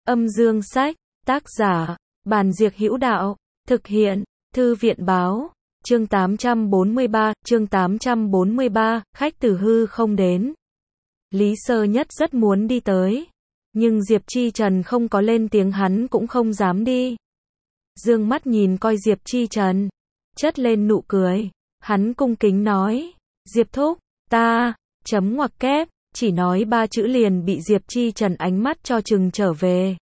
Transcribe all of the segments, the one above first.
Âm dương sách, tác giả, Bàn Diệc Hữu Đạo, thực hiện, Thư viện báo, chương 843, khách từ hư không đến. Lý Sơ Nhất rất muốn đi tới, nhưng Diệp Chi Trần không có lên tiếng hắn cũng không dám đi. Dương mắt nhìn coi Diệp Chi Trần, chất lên nụ cười, hắn cung kính nói, Diệp thúc, ta, chấm ngoặc kép, chỉ nói 3 chữ liền bị Diệp Chi Trần ánh mắt cho chừng trở về.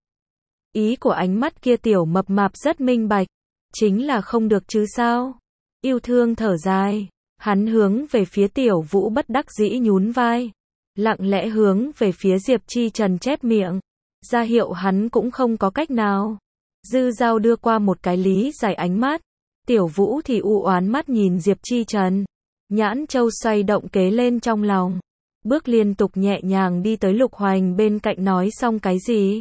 Ý của ánh mắt kia tiểu mập mạp rất minh bạch, chính là không được chứ sao. Yêu thương thở dài, hắn hướng về phía Tiểu Vũ bất đắc dĩ nhún vai, lặng lẽ hướng về phía Diệp Chi Trần chép miệng, ra hiệu hắn cũng không có cách nào. Dư Dao đưa qua một cái lý giải ánh mắt, Tiểu Vũ thì u oán mắt nhìn Diệp Chi Trần, nhãn châu xoay động kế lên trong lòng, bước liên tục nhẹ nhàng đi tới Lục Hoành bên cạnh nói xong cái gì.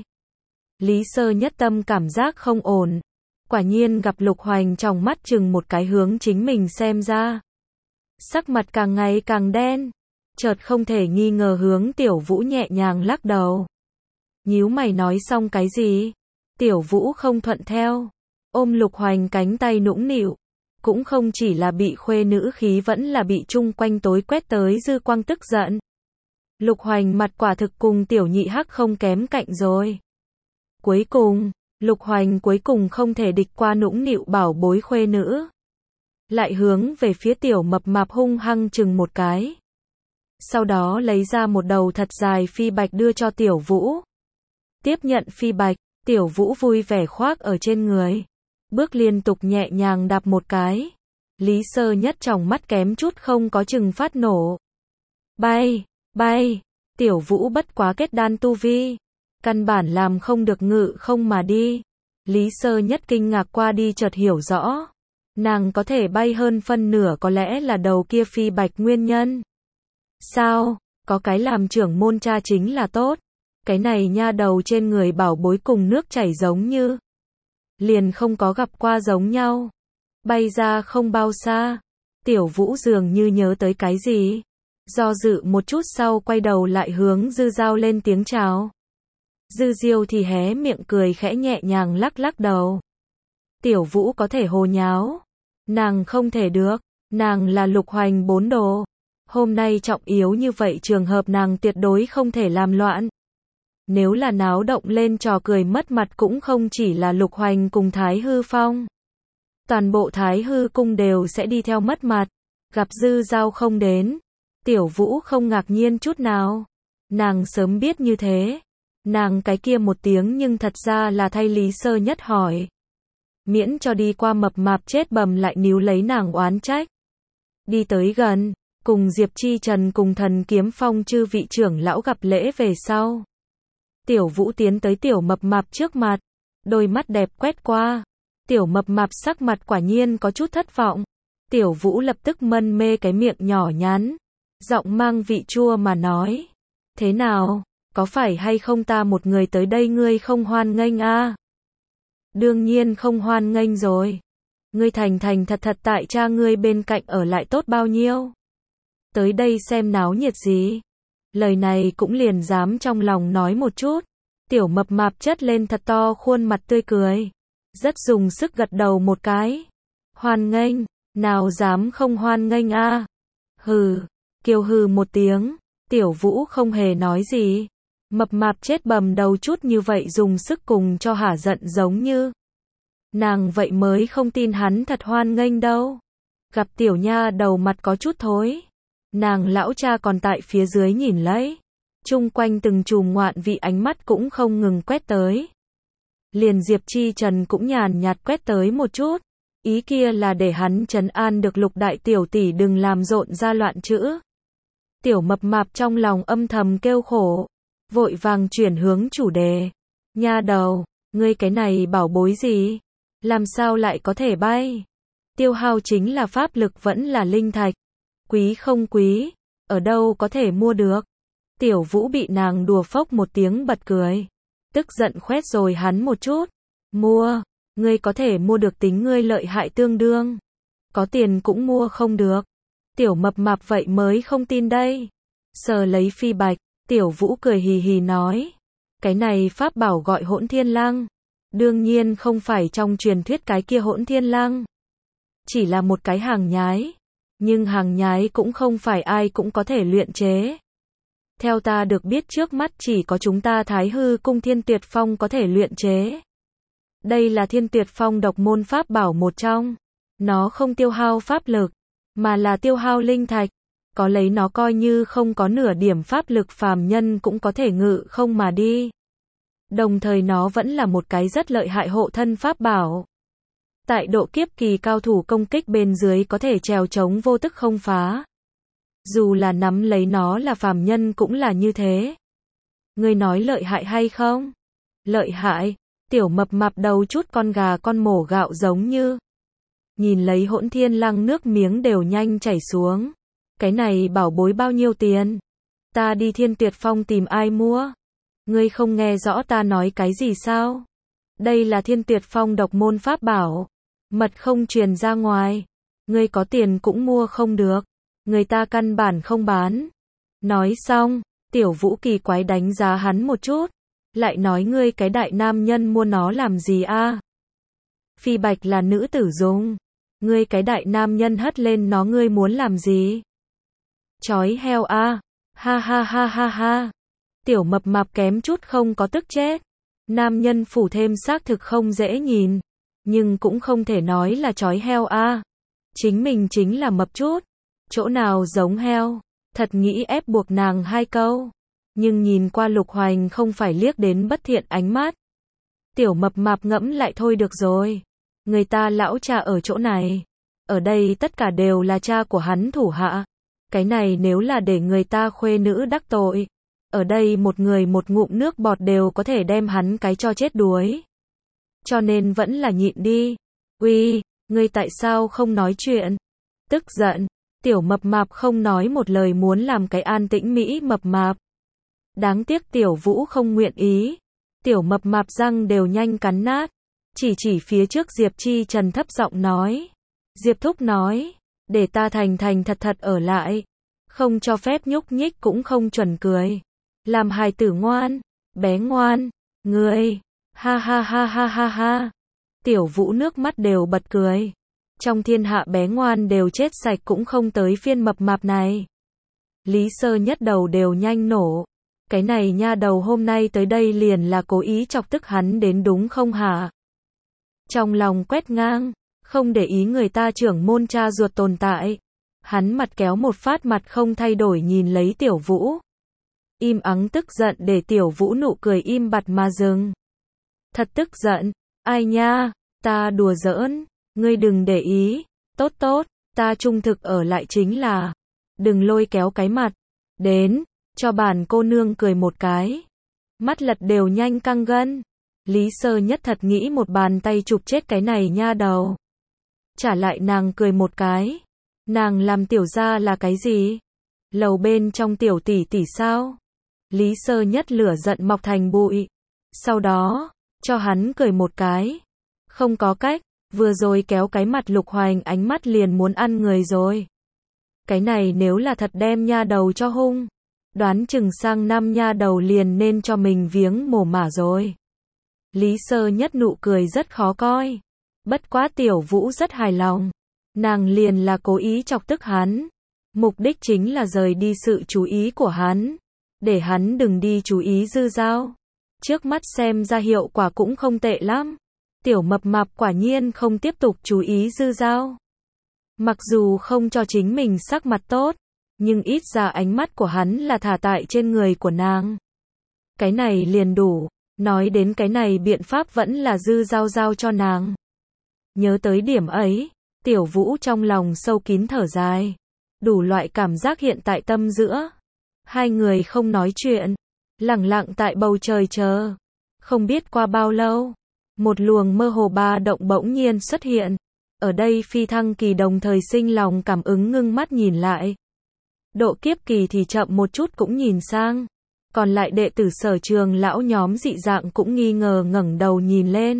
Lý Sơ Nhất tâm cảm giác không ổn, quả nhiên gặp Lục Hoành trong mắt chừng một cái hướng chính mình xem ra. Sắc mặt càng ngày càng đen, chợt không thể nghi ngờ hướng Tiểu Vũ nhẹ nhàng lắc đầu. Nhíu mày nói xong cái gì? Tiểu Vũ không thuận theo, ôm Lục Hoành cánh tay nũng nịu, cũng không chỉ là bị khuê nữ khí vẫn là bị chung quanh tối quét tới dư quang tức giận. Lục Hoành mặt quả thực cùng Tiểu Nhị Hắc không kém cạnh rồi. Cuối cùng, Lục Hoành cuối cùng không thể địch qua nũng nịu bảo bối khuê nữ, lại hướng về phía tiểu mập mạp hung hăng chừng một cái. Sau đó lấy ra một đầu thật dài phi bạch đưa cho Tiểu Vũ. Tiếp nhận phi bạch, Tiểu Vũ vui vẻ khoác ở trên người, bước liên tục nhẹ nhàng đạp một cái. Lý Sơ Nhất trong mắt kém chút không có chừng phát nổ. Bay, bay, Tiểu Vũ bất quá kết đan tu vi, căn bản làm không được ngự không mà đi. Lý Sơ Nhất kinh ngạc qua đi chợt hiểu rõ, nàng có thể bay hơn phân nửa có lẽ là đầu kia phi bạch nguyên nhân. Sao, có cái làm trưởng môn cha chính là tốt, cái này nha đầu trên người bảo bối cùng nước chảy giống như, liền không có gặp qua giống nhau. Bay ra không bao xa, Tiểu Vũ dường như nhớ tới cái gì, do dự một chút sau quay đầu lại hướng Dư Dao lên tiếng chào. Dư Diêu thì hé miệng cười khẽ nhẹ nhàng lắc lắc đầu. Tiểu Vũ có thể hồ nháo, nàng không thể được, nàng là Lục Hoành bốn đồ. Hôm nay trọng yếu như vậy trường hợp nàng tuyệt đối không thể làm loạn. Nếu là náo động lên trò cười mất mặt cũng không chỉ là Lục Hoành cùng Thái Hư Phong. Toàn bộ Thái Hư cung đều sẽ đi theo mất mặt. Gặp Dư Dao không đến, Tiểu Vũ không ngạc nhiên chút nào. Nàng sớm biết như thế. Nàng cái kia một tiếng nhưng thật ra là thay Lý Sơ Nhất hỏi. Miễn cho đi qua mập mạp chết bầm lại níu lấy nàng oán trách. Đi tới gần, cùng Diệp Chi Trần cùng Thần Kiếm Phong chư vị trưởng lão gặp lễ về sau. Tiểu Vũ tiến tới tiểu mập mạp trước mặt, đôi mắt đẹp quét qua. Tiểu mập mạp sắc mặt quả nhiên có chút thất vọng. Tiểu Vũ lập tức mân mê cái miệng nhỏ nhắn, giọng mang vị chua mà nói. Thế nào, có phải hay không ta một người tới đây ngươi không hoan nghênh a? Đương nhiên không hoan nghênh rồi. Ngươi thành thành thật thật tại cha ngươi bên cạnh ở lại tốt bao nhiêu? Tới đây xem náo nhiệt gì? Lời này cũng liền dám trong lòng nói một chút. Tiểu mập mạp chất lên thật to khuôn mặt tươi cười, rất dùng sức gật đầu một cái. Hoan nghênh, nào dám không hoan nghênh a? Hừ, kêu hừ một tiếng, Tiểu Vũ không hề nói gì. Mập mạp chết bầm đầu chút như vậy dùng sức cùng cho hả giận giống như. Nàng vậy mới không tin hắn thật hoan nghênh đâu. Gặp tiểu nha đầu mặt có chút thối. Nàng lão cha còn tại phía dưới nhìn lấy. Chung quanh từng chùm ngoạn vị ánh mắt cũng không ngừng quét tới. Liền Diệp Chi Trần cũng nhàn nhạt quét tới một chút. Ý kia là để hắn trấn an được Lục đại tiểu tỷ đừng làm rộn ra loạn chữ. Tiểu mập mạp trong lòng âm thầm kêu khổ, vội vàng chuyển hướng chủ đề. Nha đầu, ngươi cái này bảo bối gì? Làm sao lại có thể bay? Tiêu hao chính là pháp lực vẫn là linh thạch. Quý không quý? Ở đâu có thể mua được? Tiểu Vũ bị nàng đùa phốc một tiếng bật cười. Tức giận khoét rồi hắn một chút. Mua, ngươi có thể mua được tính ngươi lợi hại tương đương. Có tiền cũng mua không được. Tiểu mập mạp vậy mới không tin đây. Sờ lấy phi bạch, Tiểu Vũ cười hì hì nói. Cái này pháp bảo gọi Hỗn Thiên Lăng. Đương nhiên không phải trong truyền thuyết cái kia Hỗn Thiên Lăng. Chỉ là một cái hàng nhái. Nhưng hàng nhái cũng không phải ai cũng có thể luyện chế. Theo ta được biết trước mắt chỉ có chúng ta Thái Hư Cung Thiên Tuyệt Phong có thể luyện chế. Đây là Thiên Tuyệt Phong độc môn pháp bảo một trong. Nó không tiêu hao pháp lực, mà là tiêu hao linh thạch. Có lấy nó coi như không có nửa điểm pháp lực phàm nhân cũng có thể ngự không mà đi. Đồng thời nó vẫn là một cái rất lợi hại hộ thân pháp bảo. Tại độ kiếp kỳ cao thủ công kích bên dưới có thể trèo chống vô tức không phá. Dù là nắm lấy nó là phàm nhân cũng là như thế. Ngươi nói lợi hại hay không? Lợi hại. Tiểu mập mạp đầu chút con gà con mổ gạo giống như. Nhìn lấy Hỗn Thiên Lăng nước miếng đều nhanh chảy xuống. Cái này bảo bối bao nhiêu tiền? Ta đi Thiên Tuyệt Phong tìm ai mua? Ngươi không nghe rõ ta nói cái gì sao? Đây là Thiên Tuyệt Phong độc môn pháp bảo. Mật không truyền ra ngoài. Ngươi có tiền cũng mua không được. Người ta căn bản không bán. Nói xong, Tiểu Vũ kỳ quái đánh giá hắn một chút. Lại nói ngươi cái đại nam nhân mua nó làm gì a? Phi bạch là nữ tử dùng. Ngươi cái đại nam nhân hất lên nó ngươi muốn làm gì? Chói heo a. Ha ha ha ha ha. Tiểu mập mạp kém chút không có tức chết. Nam nhân phủ thêm xác thực không dễ nhìn. Nhưng cũng không thể nói là chói heo a. Chính mình chính là mập chút. Chỗ nào giống heo. Thật nghĩ ép buộc nàng hai câu. Nhưng nhìn qua Lục Hoành không phải liếc đến bất thiện ánh mắt. Tiểu mập mạp ngẫm lại thôi được rồi. Người ta lão cha ở chỗ này. Ở đây tất cả đều là cha của hắn thủ hạ. Cái này nếu là để người ta khuê nữ đắc tội. Ở đây một người một ngụm nước bọt đều có thể đem hắn cái cho chết đuối. Cho nên vẫn là nhịn đi. Uy, ngươi tại sao không nói chuyện? Tức giận, tiểu mập mạp không nói một lời muốn làm cái an tĩnh mỹ mập mạp. Đáng tiếc Tiểu Vũ không nguyện ý. Tiểu mập mạp răng đều nhanh cắn nát. Chỉ phía trước Diệp Chi Trần thấp giọng nói. Diệp Thúc nói, để ta thành thành thật thật ở lại. Không cho phép nhúc nhích cũng không chuẩn cười. Làm hài tử ngoan, bé ngoan, ngươi, ha ha ha ha ha ha. Tiểu Vũ nước mắt đều bật cười. Trong thiên hạ bé ngoan đều chết sạch cũng không tới phiên mập mạp này. Lý Sơ Nhất đầu đều nhanh nổ. Cái này nha đầu hôm nay tới đây liền là cố ý chọc tức hắn đến đúng không hả? Trong lòng quét ngang, không để ý người ta trưởng môn cha ruột tồn tại. Hắn mặt kéo một phát mặt không thay đổi nhìn lấy Tiểu Vũ. Im ắng tức giận để Tiểu Vũ nụ cười im bặt mà dừng. Thật tức giận, ai nha, ta đùa giỡn, ngươi đừng để ý, tốt tốt, ta trung thực ở lại chính là, đừng lôi kéo cái mặt, đến, cho bản cô nương cười một cái. Mắt lật đều nhanh căng gân. Lý Sơ Nhất thật nghĩ một bàn tay chụp chết cái này nha đầu. Trả lại nàng cười một cái. Nàng làm tiểu gia là cái gì? Lầu bên trong tiểu tỷ tỷ sao? Lý Sơ Nhất lửa giận mọc thành bụi. Sau đó, cho hắn cười một cái. Không có cách, vừa rồi kéo cái mặt Lục Hoành ánh mắt liền muốn ăn người rồi. Cái này nếu là thật đem nha đầu cho hung. Đoán chừng sang năm nha đầu liền nên cho mình viếng mồ mả rồi. Lý Sơ Nhất nụ cười rất khó coi. Bất quá Tiểu Vũ rất hài lòng. Nàng liền là cố ý chọc tức hắn. Mục đích chính là rời đi sự chú ý của hắn. Để hắn đừng đi chú ý Dư Dao. Trước mắt xem ra hiệu quả cũng không tệ lắm. Tiểu mập mạp quả nhiên không tiếp tục chú ý Dư Dao. Mặc dù không cho chính mình sắc mặt tốt. Nhưng ít ra ánh mắt của hắn là thả tại trên người của nàng. Cái này liền đủ. Nói đến cái này biện pháp vẫn là Dư Dao giao cho nàng. Nhớ tới điểm ấy, Tiểu Vũ trong lòng sâu kín thở dài. Đủ loại cảm giác hiện tại tâm giữa. Hai người không nói chuyện. Lẳng lặng tại bầu trời chờ. Không biết qua bao lâu. Một luồng mơ hồ ba động bỗng nhiên xuất hiện. Ở đây Phi Thăng Kỳ đồng thời sinh lòng cảm ứng ngưng mắt nhìn lại. Độ kiếp kỳ thì chậm một chút cũng nhìn sang. Còn lại đệ tử Sở Trường lão nhóm dị dạng cũng nghi ngờ ngẩng đầu nhìn lên.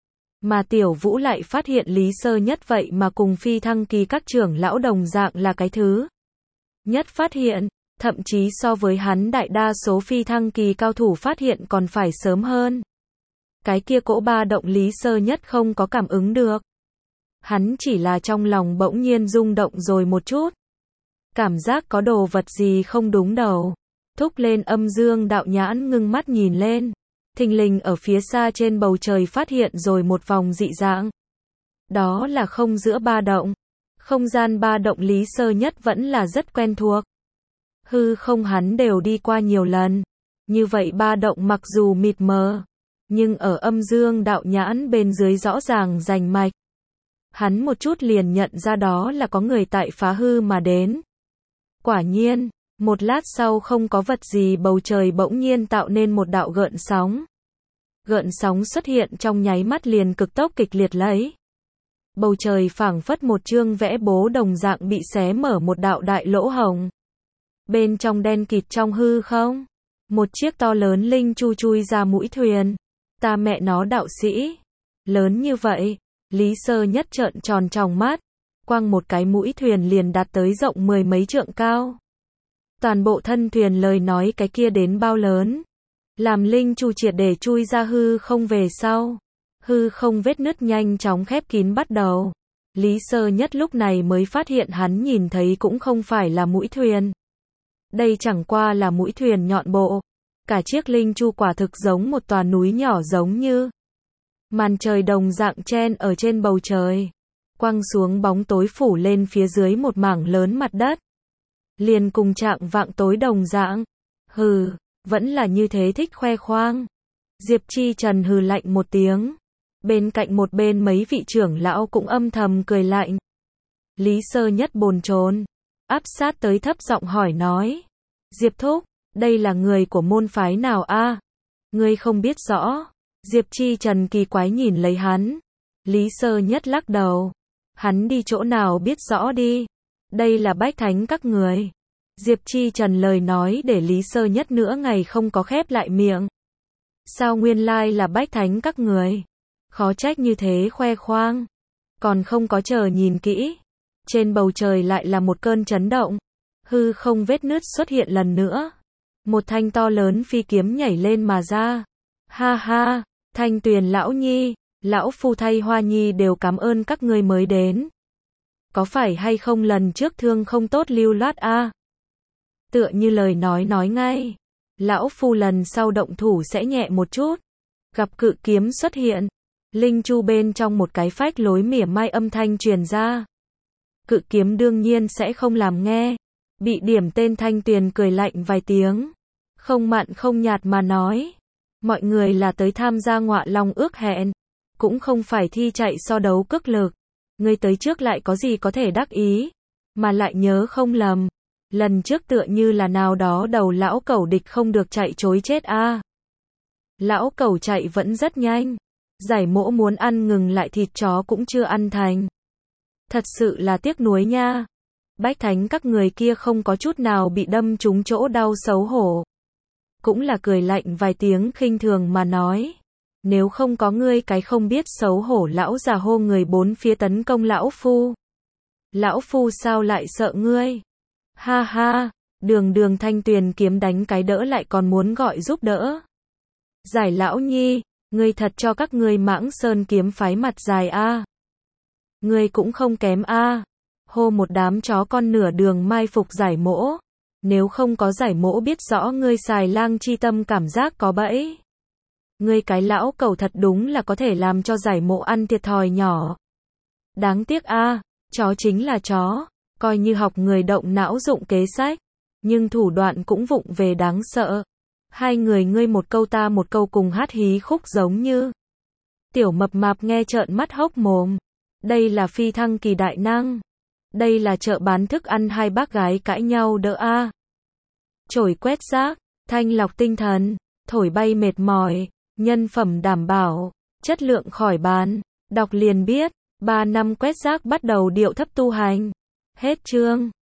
Mà Tiểu Vũ lại phát hiện Lý Sơ Nhất vậy mà cùng Phi Thăng Kỳ các trưởng lão đồng dạng là cái thứ nhất phát hiện. thậm chí so với hắn đại đa số phi thăng kỳ cao thủ phát hiện còn phải sớm hơn. Cái kia cỗ ba động Lý Sơ Nhất không có cảm ứng được. Hắn chỉ là trong lòng bỗng nhiên rung động rồi một chút. Cảm giác có đồ vật gì không đúng đầu. Thúc lên âm dương đạo nhãn ngưng mắt nhìn lên. Thình lình ở phía xa trên bầu trời phát hiện rồi một vòng dị dạng. Đó là không giữa ba động. Không gian ba động Lý Sơ Nhất vẫn là rất quen thuộc. Hư không hắn đều đi qua nhiều lần. Như vậy ba động mặc dù mịt mờ, nhưng ở âm dương đạo nhãn bên dưới rõ ràng rành mạch. Hắn một chút liền nhận ra đó là có người tại phá hư mà đến. Quả nhiên, một lát sau không có vật gì bầu trời bỗng nhiên tạo nên một đạo gợn sóng. Gợn sóng xuất hiện trong nháy mắt liền cực tốc kịch liệt lấy. Bầu trời phảng phất một chương vẽ bố đồng dạng bị xé mở một đạo đại lỗ hổng. Bên trong đen kịt trong hư không, một chiếc to lớn linh chu chui ra mũi thuyền. Ta mẹ nó đạo sĩ, lớn như vậy, Lý Sơ Nhất trợn tròn tròng mắt, quăng một cái mũi thuyền liền đạt tới rộng 10 mấy trượng cao. Toàn bộ thân thuyền lời nói cái kia đến bao lớn, làm linh chu triệt để chui ra hư không về sau. Hư không vết nứt nhanh chóng khép kín bắt đầu. Lý Sơ Nhất lúc này mới phát hiện hắn nhìn thấy cũng không phải là mũi thuyền. Đây chẳng qua là mũi thuyền nhọn bộ. Cả chiếc linh chu quả thực giống một tòa núi nhỏ giống như màn trời đồng dạng chen ở trên bầu trời. Quăng xuống bóng tối phủ lên phía dưới một mảng lớn mặt đất. Liền cùng trạng vạng tối đồng dạng. Hừ, vẫn là như thế thích khoe khoang. Diệp Chi Trần hừ lạnh một tiếng. Bên cạnh một bên mấy vị trưởng lão cũng âm thầm cười lạnh. Lý Sơ Nhất bồn chồn, áp sát tới thấp giọng hỏi nói. Diệp Thúc, đây là người của môn phái nào a? Ngươi không biết rõ. Diệp Chi Trần kỳ quái nhìn lấy hắn. Lý Sơ Nhất lắc đầu. Hắn đi chỗ nào biết rõ đi. Đây là bách thánh các người. Diệp Chi Trần lời nói để Lý Sơ Nhất nửa ngày không có khép lại miệng. Sao nguyên lai là bách thánh các người? Khó trách như thế khoe khoang. Còn không có chờ nhìn kỹ. Trên bầu trời lại là một cơn chấn động. Hư không vết nứt xuất hiện lần nữa. Một thanh to lớn phi kiếm nhảy lên mà ra. Ha ha, Thanh Tuyền lão nhi, lão phu thay Hoa nhi đều cảm ơn các ngươi mới đến. Có phải hay không lần trước thương không tốt lưu loát a? Tựa như lời nói ngay. Lão phu lần sau động thủ sẽ nhẹ một chút. Gặp cự kiếm xuất hiện. Linh chu bên trong một cái phách lối mỉa mai âm thanh truyền ra. Cự kiếm đương nhiên sẽ không làm nghe. Bị điểm tên Thanh Tuyền cười lạnh vài tiếng. Không mặn không nhạt mà nói. Mọi người là tới tham gia ngọa long ước hẹn. Cũng không phải thi chạy so đấu cước lực. Ngươi tới trước lại có gì có thể đắc ý. Mà lại nhớ không lầm. Lần trước tựa như là nào đó đầu lão cẩu địch không được chạy chối chết a. Lão cẩu chạy vẫn rất nhanh. Giải mỗ muốn ăn ngừng lại thịt chó cũng chưa ăn thành. Thật sự là tiếc nuối nha. Bách thánh các người kia không có chút nào bị đâm trúng chỗ đau xấu hổ. Cũng là cười lạnh vài tiếng khinh thường mà nói. Nếu không có ngươi cái không biết xấu hổ lão già hô người bốn phía tấn công lão phu. Lão phu sao lại sợ ngươi? Ha ha, đường Thanh Tuyền kiếm đánh cái đỡ lại còn muốn gọi giúp đỡ. Giải lão nhi, ngươi thật cho các ngươi Mãng Sơn kiếm phái mặt dài a. Ngươi cũng không kém a. Hô một đám chó con nửa đường mai phục giải mỗ. Nếu không có giải mỗ biết rõ ngươi xài lang chi tâm cảm giác có bẫy. Ngươi cái lão cẩu thật đúng là có thể làm cho giải mỗ ăn thiệt thòi nhỏ. Đáng tiếc a, chó chính là chó, coi như học người động não dụng kế sách, nhưng thủ đoạn cũng vụng về đáng sợ. Hai người ngươi một câu ta một câu cùng hát hí khúc giống như. Tiểu mập mạp nghe trợn mắt hốc mồm. Đây là phi thăng kỳ đại năng. Đây là chợ bán thức ăn hai bác gái cãi nhau đỡ a. Chổi quét rác, thanh lọc tinh thần, thổi bay mệt mỏi, nhân phẩm đảm bảo, chất lượng khỏi bàn, đọc liền biết, 3 năm quét rác bắt đầu điệu thấp tu hành. Hết chương.